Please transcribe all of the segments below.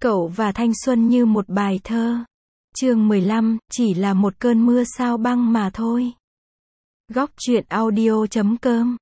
Cậu và thanh xuân như một bài thơ. Chương 15, chỉ là một cơn mưa sao băng mà thôi. Góc truyện audio.com.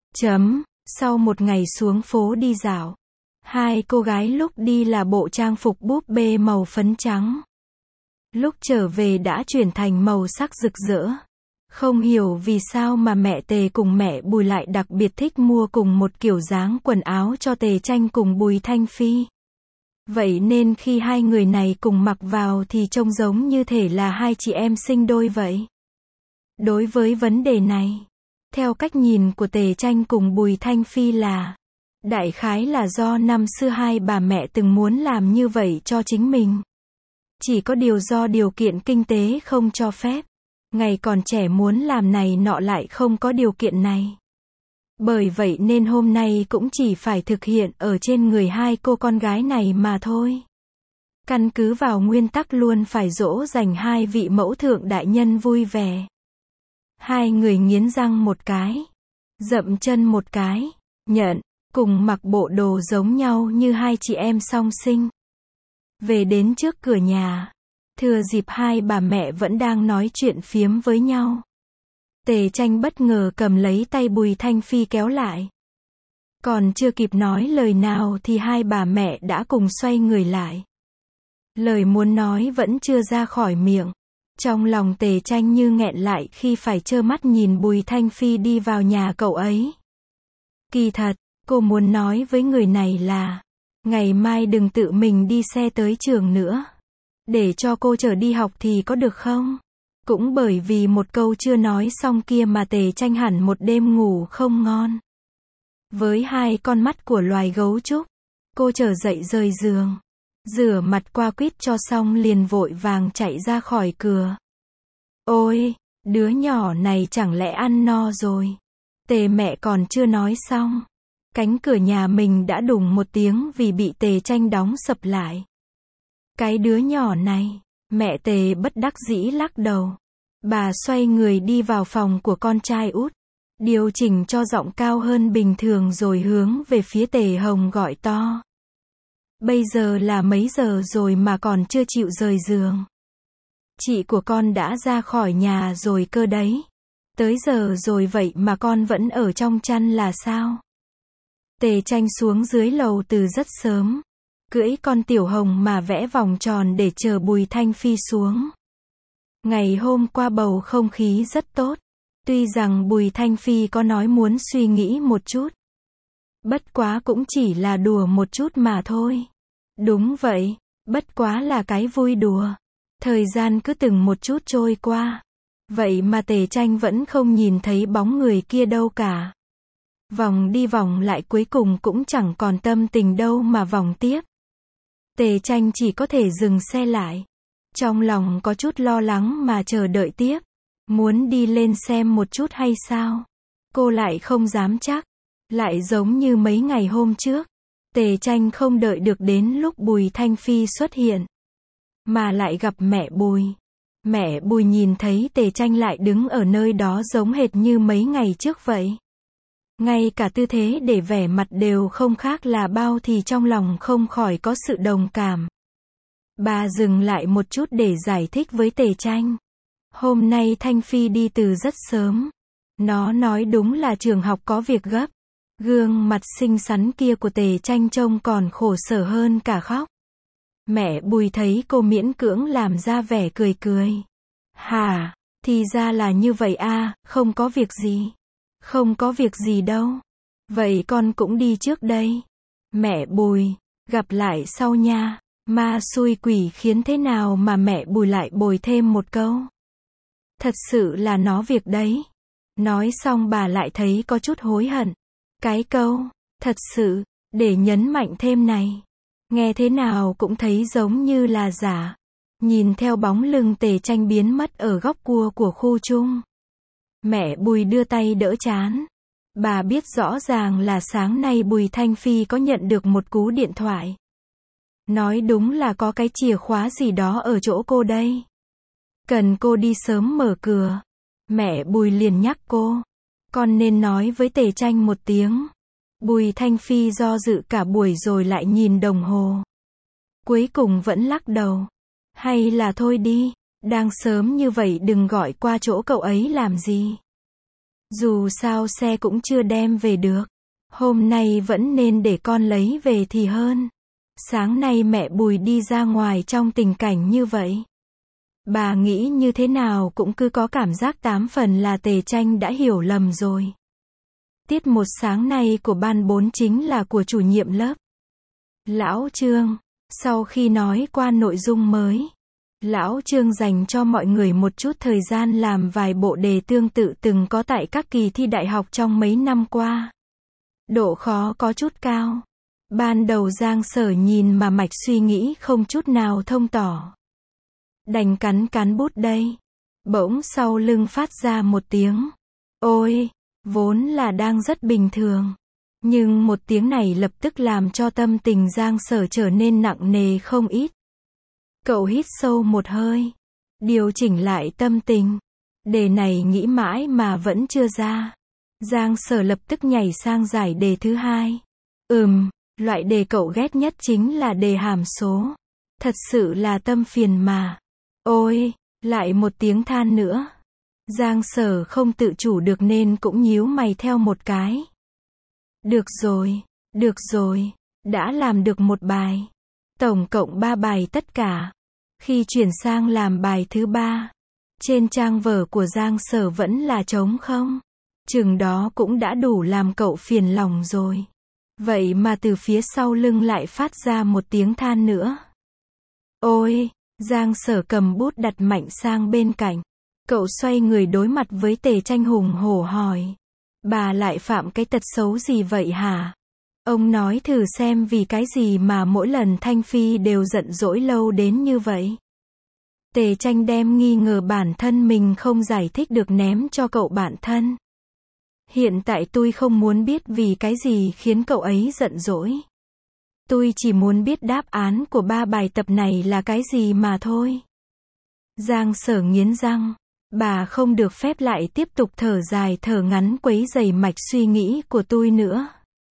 Sau một ngày xuống phố đi dạo, hai cô gái lúc đi là bộ trang phục búp bê màu phấn trắng. Lúc trở về đã chuyển thành màu sắc rực rỡ. Không hiểu vì sao mà mẹ Tề cùng mẹ Bùi lại đặc biệt thích mua cùng một kiểu dáng quần áo cho Tề Tranh cùng Bùi Thanh Phi. Vậy nên khi hai người này cùng mặc vào thì trông giống như thể là hai chị em sinh đôi vậy. Đối với vấn đề này, theo cách nhìn của Tề Tranh cùng Bùi Thanh Phi là, đại khái là do năm xưa hai bà mẹ từng muốn làm như vậy cho chính mình. Chỉ có điều do điều kiện kinh tế không cho phép. Ngày còn trẻ muốn làm này nọ lại không có điều kiện này. Bởi vậy nên hôm nay cũng chỉ phải thực hiện ở trên người hai cô con gái này mà thôi. Căn cứ vào nguyên tắc luôn phải dỗ dành hai vị mẫu thượng đại nhân vui vẻ. Hai người nghiến răng một cái, dậm chân một cái, nhận, cùng mặc bộ đồ giống nhau như hai chị em song sinh. Về đến trước cửa nhà, thừa dịp hai bà mẹ vẫn đang nói chuyện phiếm với nhau. Tề Tranh bất ngờ cầm lấy tay Bùi Thanh Phi kéo lại. Còn chưa kịp nói lời nào thì hai bà mẹ đã cùng xoay người lại. Lời muốn nói vẫn chưa ra khỏi miệng. Trong lòng Tề Tranh như nghẹn lại khi phải trơ mắt nhìn Bùi Thanh Phi đi vào nhà cậu ấy. Kỳ thật, cô muốn nói với người này là, ngày mai đừng tự mình đi xe tới trường nữa. Để cho cô chở đi học thì có được không? Cũng bởi vì một câu chưa nói xong kia mà Tề Tranh hẳn một đêm ngủ không ngon. Với hai con mắt của loài gấu trúc, cô trở dậy rời giường, rửa mặt qua quýt cho xong liền vội vàng chạy ra khỏi cửa. Ôi, đứa nhỏ này chẳng lẽ ăn no rồi? Tề mẹ còn chưa nói xong, cánh cửa nhà mình đã đùng một tiếng vì bị Tề Tranh đóng sập lại. Cái đứa nhỏ này, mẹ Tề bất đắc dĩ lắc đầu. Bà xoay người đi vào phòng của con trai út, điều chỉnh cho giọng cao hơn bình thường rồi hướng về phía Tề Hồng gọi to. Bây giờ là mấy giờ rồi mà còn chưa chịu rời giường? Chị của con đã ra khỏi nhà rồi cơ đấy. Tới giờ rồi vậy mà con vẫn ở trong chăn là sao? Tề Tranh xuống dưới lầu từ rất sớm, cưỡi con Tiểu Hồng mà vẽ vòng tròn để chờ Bùi Thanh Phi xuống. Ngày hôm qua bầu không khí rất tốt, tuy rằng Bùi Thanh Phi có nói muốn suy nghĩ một chút. Bất quá cũng chỉ là đùa một chút mà thôi. Đúng vậy, bất quá là cái vui đùa. Thời gian cứ từng một chút trôi qua. Vậy mà Tề Tranh vẫn không nhìn thấy bóng người kia đâu cả. Vòng đi vòng lại cuối cùng cũng chẳng còn tâm tình đâu mà vòng tiếp. Tề Tranh chỉ có thể dừng xe lại. Trong lòng có chút lo lắng mà chờ đợi tiếp. Muốn đi lên xem một chút hay sao? Cô lại không dám chắc. Lại giống như mấy ngày hôm trước. Tề Tranh không đợi được đến lúc Bùi Thanh Phi xuất hiện. Mà lại gặp mẹ Bùi. Mẹ Bùi nhìn thấy Tề Tranh lại đứng ở nơi đó giống hệt như mấy ngày trước vậy. Ngay cả tư thế để vẻ mặt đều không khác là bao thì trong lòng không khỏi có sự đồng cảm. Bà dừng lại một chút để giải thích với Tề Tranh. Hôm nay Thanh Phi đi từ rất sớm. Nó nói đúng là trường học có việc gấp. Gương mặt xinh xắn kia của Tề Tranh trông còn khổ sở hơn cả khóc. Mẹ Bùi thấy cô miễn cưỡng làm ra vẻ cười cười. Hả, thì ra là như vậy à, không có việc gì. Không có việc gì đâu. Vậy con cũng đi trước đây. Mẹ Bùi, gặp lại sau nha. Ma xui quỷ khiến thế nào mà mẹ Bùi lại bồi thêm một câu. Thật sự là nó việc đấy. Nói xong bà lại thấy có chút hối hận. Cái câu, thật sự, để nhấn mạnh thêm này. Nghe thế nào cũng thấy giống như là giả. Nhìn theo bóng lưng Tề Tranh biến mất ở góc cua của khu chung. Mẹ Bùi đưa tay đỡ trán. Bà biết rõ ràng là sáng nay Bùi Thanh Phi có nhận được một cú điện thoại. Nói đúng là có cái chìa khóa gì đó ở chỗ cô đây. Cần cô đi sớm mở cửa. Mẹ Bùi liền nhắc cô. Con nên nói với Tề Tranh một tiếng. Bùi Thanh Phi do dự cả buổi rồi lại nhìn đồng hồ. Cuối cùng vẫn lắc đầu. Hay là thôi đi, đang sớm như vậy đừng gọi qua chỗ cậu ấy làm gì. Dù sao xe cũng chưa đem về được. Hôm nay vẫn nên để con lấy về thì hơn. Sáng nay mẹ Bùi đi ra ngoài trong tình cảnh như vậy. Bà nghĩ như thế nào cũng cứ có cảm giác 8 phần là Tề Tranh đã hiểu lầm rồi. Tiết một sáng nay của ban 4 chính là của chủ nhiệm lớp. Lão Trương, sau khi nói qua nội dung mới, Lão Trương dành cho mọi người một chút thời gian làm vài bộ đề tương tự từng có tại các kỳ thi đại học trong mấy năm qua. Độ khó có chút cao. Ban đầu Giang Sở nhìn mà mạch suy nghĩ không chút nào thông tỏ. Đành cắn bút đây. Bỗng sau lưng phát ra một tiếng. Ôi, vốn là đang rất bình thường. Nhưng một tiếng này lập tức làm cho tâm tình Giang Sở trở nên nặng nề không ít. Cậu hít sâu một hơi. Điều chỉnh lại tâm tình. Đề này nghĩ mãi mà vẫn chưa ra. Giang Sở lập tức nhảy sang giải đề thứ hai. Loại đề cậu ghét nhất chính là đề hàm số. Thật sự là tâm phiền mà. Ôi, lại một tiếng than nữa. Giang Sở không tự chủ được nên cũng nhíu mày theo một cái. Được rồi, đã làm được một bài. Tổng cộng 3 bài tất cả. Khi chuyển sang làm bài thứ 3, trên trang vở của Giang Sở vẫn là trống không. Chừng đó cũng đã đủ làm cậu phiền lòng rồi. Vậy mà từ phía sau lưng lại phát ra một tiếng than nữa. Ôi, Giang Sở cầm bút đặt mạnh sang bên cạnh. Cậu xoay người đối mặt với Tề Tranh hùng hổ hỏi. Bà lại phạm cái tật xấu gì vậy hả? Ông nói thử xem vì cái gì mà mỗi lần Thanh Phi đều giận dỗi lâu đến như vậy. Tề Tranh đem nghi ngờ bản thân mình không giải thích được ném cho cậu bạn thân. Hiện tại tôi không muốn biết vì cái gì khiến cậu ấy giận dỗi. Tôi chỉ muốn biết đáp án của 3 bài tập này là cái gì mà thôi. Giang Sở nghiến răng. Bà không được phép lại tiếp tục thở dài thở ngắn quấy rầy mạch suy nghĩ của tôi nữa.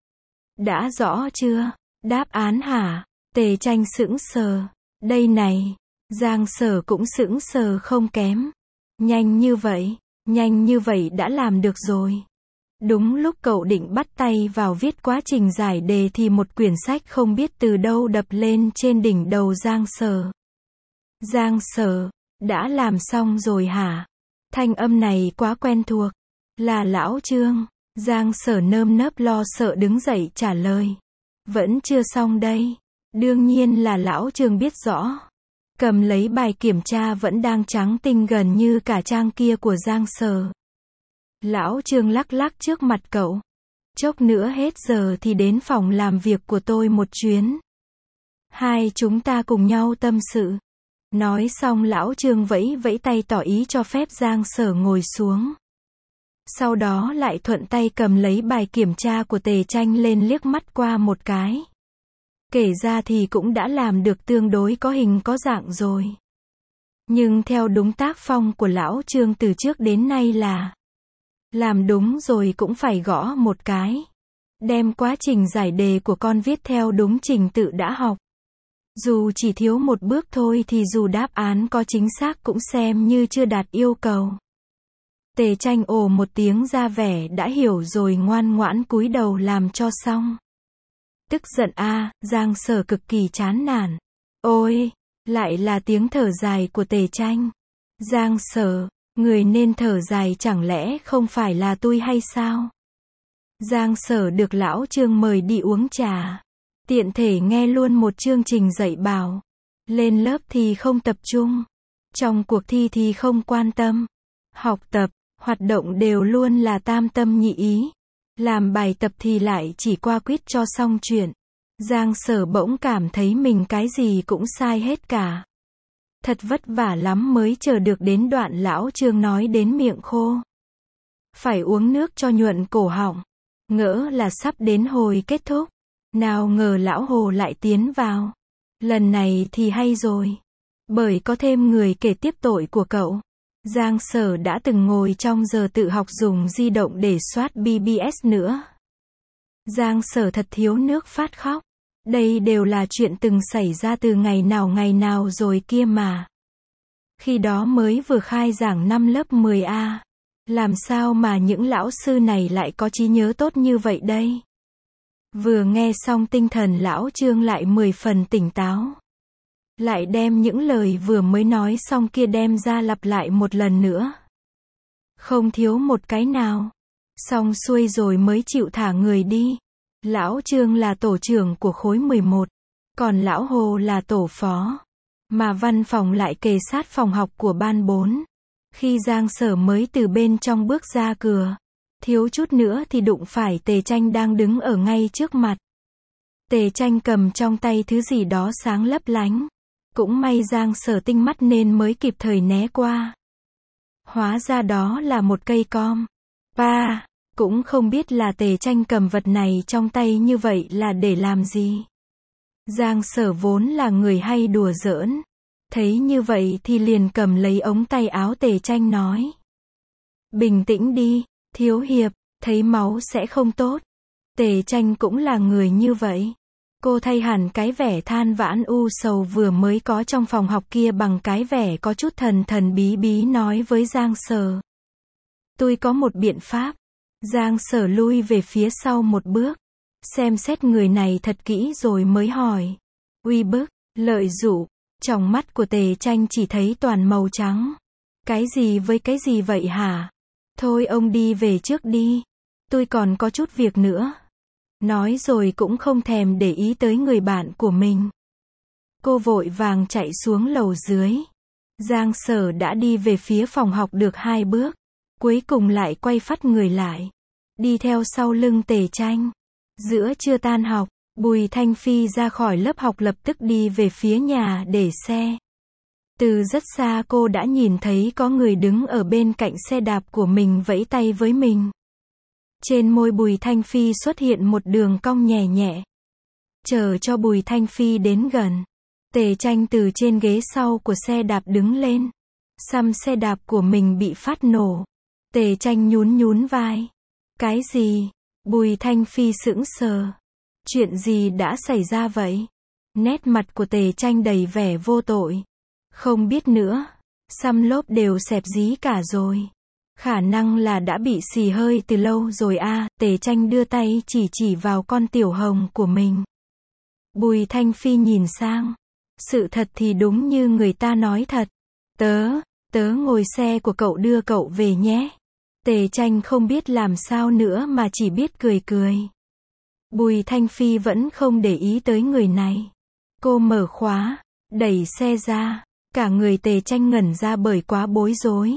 Đã rõ chưa? Đáp án hả? Tề Tranh sững sờ. Đây này. Giang Sở cũng sững sờ không kém. Nhanh như vậy đã làm được rồi. Đúng lúc cậu định bắt tay vào viết quá trình giải đề thì một quyển sách không biết từ đâu đập lên trên đỉnh đầu Giang Sở. Giang Sở, đã làm xong rồi hả? Thanh âm này quá quen thuộc. Là Lão Trương. Giang Sở nơm nớp lo sợ đứng dậy trả lời. Vẫn chưa xong đây. Đương nhiên là Lão Trương biết rõ. Cầm lấy bài kiểm tra vẫn đang trắng tinh gần như cả trang kia của Giang Sở. Lão Trương lắc lắc trước mặt cậu. Chốc nữa hết giờ thì đến phòng làm việc của tôi một chuyến. Hai chúng ta cùng nhau tâm sự. Nói xong Lão Trương vẫy vẫy tay tỏ ý cho phép Giang Sở ngồi xuống. Sau đó lại thuận tay cầm lấy bài kiểm tra của Tề Tranh lên liếc mắt qua một cái. Kể ra thì cũng đã làm được tương đối có hình có dạng rồi. Nhưng theo đúng tác phong của Lão Trương từ trước đến nay là làm đúng rồi cũng phải gõ một cái. Đem quá trình giải đề của con viết theo đúng trình tự đã học. Dù chỉ thiếu một bước thôi thì dù đáp án có chính xác cũng xem như chưa đạt yêu cầu. Tề Tranh ồ một tiếng ra vẻ đã hiểu rồi ngoan ngoãn cúi đầu làm cho xong. Tức giận Giang Sở cực kỳ chán nản. Ôi, lại là tiếng thở dài của Tề Tranh. Giang Sở, người nên thở dài chẳng lẽ không phải là tôi hay sao? Giang Sở được Lão Trương mời đi uống trà. Tiện thể nghe luôn một chương trình dạy bảo. Lên lớp thì không tập trung. Trong cuộc thi thì không quan tâm. Học tập, hoạt động đều luôn là tam tâm nhị ý. Làm bài tập thì lại chỉ qua quýt cho xong chuyện. Giang Sở bỗng cảm thấy mình cái gì cũng sai hết cả. Thật vất vả lắm mới chờ được đến đoạn Lão Trương nói đến miệng khô. Phải uống nước cho nhuận cổ họng. Ngỡ là sắp đến hồi kết thúc. Nào ngờ Lão Hồ lại tiến vào. Lần này thì hay rồi. Bởi có thêm người kể tiếp tội của cậu. Giang Sở đã từng ngồi trong giờ tự học dùng di động để soát BBS nữa. Giang Sở thật thiếu nước phát khóc. Đây đều là chuyện từng xảy ra từ ngày nào rồi kia mà. Khi đó mới vừa khai giảng năm lớp 10A. Làm sao mà những lão sư này lại có trí nhớ tốt như vậy đây? Vừa nghe xong tinh thần lão Trương lại 10 phần tỉnh táo. Lại đem những lời vừa mới nói xong kia đem ra lặp lại một lần nữa. Không thiếu một cái nào. Xong xuôi rồi mới chịu thả người đi. Lão Trương là tổ trưởng của khối 11. Còn lão Hồ là tổ phó. Mà văn phòng lại kề sát phòng học của ban 4. Khi Giang Sở mới từ bên trong bước ra cửa, thiếu chút nữa thì đụng phải Tề Tranh đang đứng ở ngay trước mặt. Tề Tranh cầm trong tay thứ gì đó sáng lấp lánh. Cũng may Giang Sở tinh mắt nên mới kịp thời né qua. Hóa ra đó là một cây com. Pa, cũng không biết là Tề Tranh cầm vật này trong tay như vậy là để làm gì. Giang Sở vốn là người hay đùa giỡn. Thấy như vậy thì liền cầm lấy ống tay áo Tề Tranh nói. Bình tĩnh đi, thiếu hiệp, thấy máu sẽ không tốt. Tề Tranh cũng là người như vậy. Cô thay hẳn cái vẻ than vãn u sầu vừa mới có trong phòng học kia bằng cái vẻ có chút thần thần bí bí nói với Giang Sở. Tôi có một biện pháp. Giang Sở lui về phía sau một bước. Xem xét người này thật kỹ rồi mới hỏi. Uy bức, lợi dụ. Trong mắt của Tề Tranh chỉ thấy toàn màu trắng. Cái gì với cái gì vậy hả? Thôi ông đi về trước đi. Tôi còn có chút việc nữa. Nói rồi cũng không thèm để ý tới người bạn của mình. Cô vội vàng chạy xuống lầu dưới. Giang Sở đã đi về phía phòng học được 2 bước. Cuối cùng lại quay phắt người lại. Đi theo sau lưng Tề Tranh. Giữa trưa tan học, Bùi Thanh Phi ra khỏi lớp học lập tức đi về phía nhà để xe. Từ rất xa cô đã nhìn thấy có người đứng ở bên cạnh xe đạp của mình vẫy tay với mình. Trên môi Bùi Thanh Phi xuất hiện một đường cong nhẹ nhẹ. Chờ cho Bùi Thanh Phi đến gần. Tề Tranh từ trên ghế sau của xe đạp đứng lên. Xăm xe đạp của mình bị phát nổ. Tề Tranh nhún vai. Cái gì? Bùi Thanh Phi sững sờ. Chuyện gì đã xảy ra vậy? Nét mặt của Tề Tranh đầy vẻ vô tội. Không biết nữa. Xăm lốp đều xẹp dí cả rồi. Khả năng là đã bị xì hơi từ lâu rồi a. Tề Tranh đưa tay chỉ vào con tiểu hồng của mình. Bùi Thanh Phi nhìn sang. Sự thật thì đúng như người ta nói thật. Tớ ngồi xe của cậu đưa cậu về nhé. Tề Tranh không biết làm sao nữa mà chỉ biết cười. Bùi Thanh Phi vẫn không để ý tới người này. Cô mở khóa, đẩy xe ra. Cả người Tề Tranh ngẩn ra bởi quá bối rối.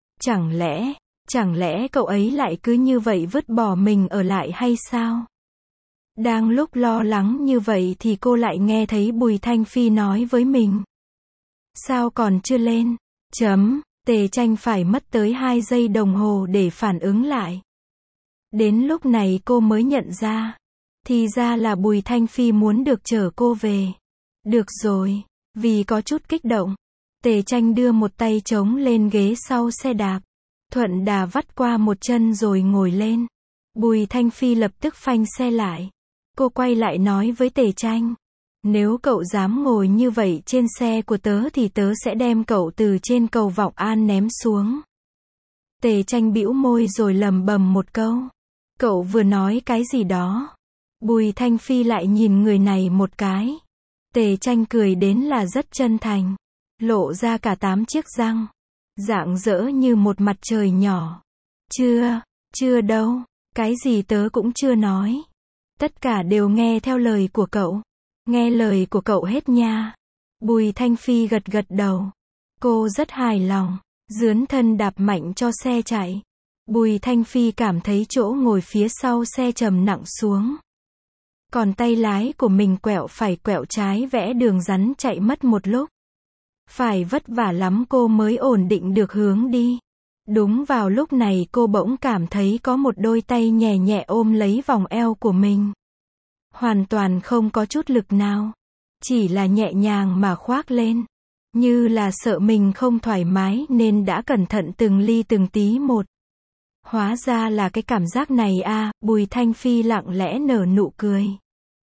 Chẳng lẽ cậu ấy lại cứ như vậy vứt bỏ mình ở lại hay sao? Đang lúc lo lắng như vậy thì cô lại nghe thấy Bùi Thanh Phi nói với mình. Sao còn chưa lên? Tề Tranh phải mất tới 2 giây đồng hồ để phản ứng lại. Đến lúc này cô mới nhận ra. Thì ra là Bùi Thanh Phi muốn được chở cô về. Được rồi, vì có chút kích động. Tề Tranh đưa một tay chống lên ghế sau xe đạp. Thuận đà vắt qua một chân rồi ngồi lên. Bùi Thanh Phi lập tức phanh xe lại. Cô quay lại nói với Tề Tranh. Nếu cậu dám ngồi như vậy trên xe của tớ thì tớ sẽ đem cậu từ trên cầu Vọng An ném xuống. Tề Tranh bĩu môi rồi lầm bầm một câu. Cậu vừa nói cái gì đó? Bùi Thanh Phi lại nhìn người này một cái. Tề Tranh cười đến là rất chân thành. Lộ ra cả 8 chiếc răng. Rạng rỡ như một mặt trời nhỏ. Chưa đâu. Cái gì tớ cũng chưa nói. Tất cả đều nghe theo lời của cậu. Nghe lời của cậu hết nha. Bùi Thanh Phi gật đầu. Cô rất hài lòng. Dướn thân đạp mạnh cho xe chạy. Bùi Thanh Phi cảm thấy chỗ ngồi phía sau xe trầm nặng xuống. Còn tay lái của mình quẹo phải quẹo trái vẽ đường rắn chạy mất một lúc. Phải vất vả lắm cô mới ổn định được hướng đi. Đúng vào lúc này cô bỗng cảm thấy có một đôi tay nhẹ nhẹ ôm lấy vòng eo của mình. Hoàn toàn không có chút lực nào. Chỉ là nhẹ nhàng mà khoác lên. Như là sợ mình không thoải mái nên đã cẩn thận từng ly từng tí một. Hóa ra là cái cảm giác này à, Bùi Thanh Phi lặng lẽ nở nụ cười.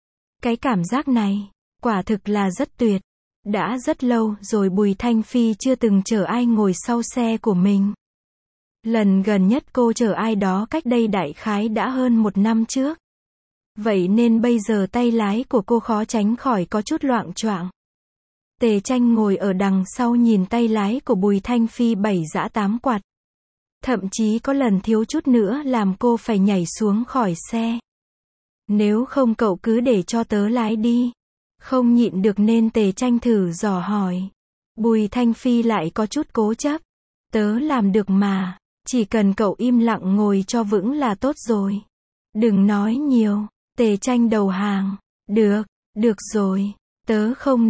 Cái cảm giác này, quả thực là rất tuyệt. Đã rất lâu rồi Bùi Thanh Phi chưa từng chở ai ngồi sau xe của mình. Lần gần nhất cô chở ai đó cách đây đại khái đã hơn 1 năm trước. Vậy nên bây giờ tay lái của cô khó tránh khỏi có chút loạng choạng. Tề Tranh ngồi ở đằng sau nhìn tay lái của Bùi Thanh Phi 7 giã 8 quạt. Thậm chí có lần thiếu chút nữa làm cô phải nhảy xuống khỏi xe. Nếu không cậu cứ để cho tớ lái đi. Không nhịn được nên Tề Tranh thử dò hỏi. Bùi Thanh Phi lại có chút cố chấp. Tớ làm được mà. Chỉ cần cậu im lặng ngồi cho vững là tốt rồi. Đừng nói nhiều. Tề Tranh đầu hàng. Được rồi. Tớ không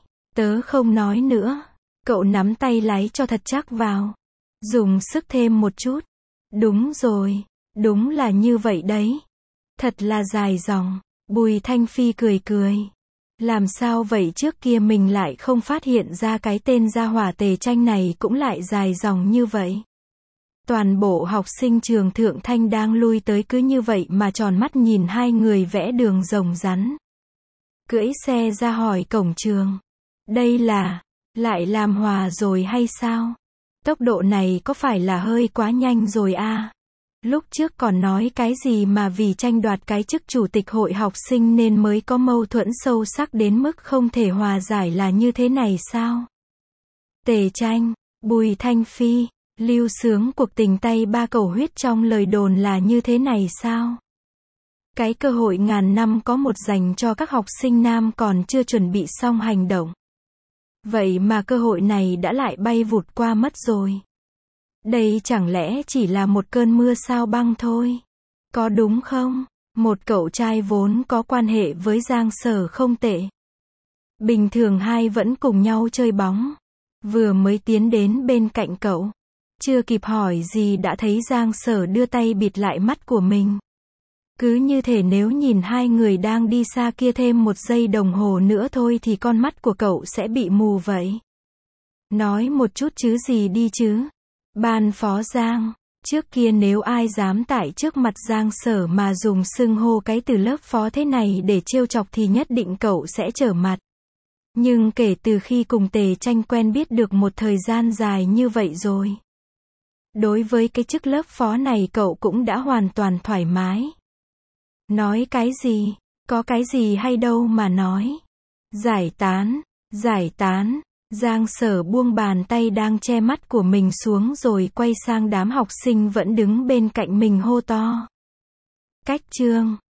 nói nữa. Cậu nắm tay lái cho thật chắc vào. Dùng sức thêm một chút. Đúng rồi. Đúng là như vậy đấy. Thật là dài dòng. Bùi Thanh Phi cười. Làm sao vậy, trước kia mình lại không phát hiện ra cái tên gia hỏa Tề Tranh này cũng lại dài dòng như vậy. Toàn bộ học sinh trường Thượng Thanh đang lui tới cứ như vậy mà tròn mắt nhìn hai người vẽ đường rồng rắn. Cưỡi xe ra hỏi cổng trường. Đây là, lại làm hòa rồi hay sao? Tốc độ này có phải là hơi quá nhanh rồi à? Lúc trước còn nói cái gì mà vì tranh đoạt cái chức chủ tịch hội học sinh nên mới có mâu thuẫn sâu sắc đến mức không thể hòa giải là như thế này sao? Tề Tranh, Bùi Thanh Phi, lưu xướng cuộc tình tay ba cầu huyết trong lời đồn là như thế này sao? Cái cơ hội ngàn năm có một dành cho các học sinh nam còn chưa chuẩn bị xong hành động. Vậy mà cơ hội này đã lại bay vụt qua mất rồi. Đây chẳng lẽ chỉ là một cơn mưa sao băng thôi? Có đúng không? Một cậu trai vốn có quan hệ với Giang Sở không tệ. Bình thường hai vẫn cùng nhau chơi bóng. Vừa mới tiến đến bên cạnh cậu. Chưa kịp hỏi gì đã thấy Giang Sở đưa tay bịt lại mắt của mình. Cứ như thể nếu nhìn hai người đang đi xa kia thêm 1 giây đồng hồ nữa thôi thì con mắt của cậu sẽ bị mù vậy. Nói một chút chứ gì đi chứ. Ban phó Giang, trước kia nếu ai dám tại trước mặt Giang Sở mà dùng xưng hô cái từ lớp phó thế này để trêu chọc thì nhất định cậu sẽ trở mặt. Nhưng kể từ khi cùng Tề Tranh quen biết được một thời gian dài như vậy rồi. Đối với cái chức lớp phó này cậu cũng đã hoàn toàn thoải mái. Nói cái gì, có cái gì hay đâu mà nói. Giải tán. Giang Sở buông bàn tay đang che mắt của mình xuống rồi quay sang đám học sinh vẫn đứng bên cạnh mình hô to. Cách chương.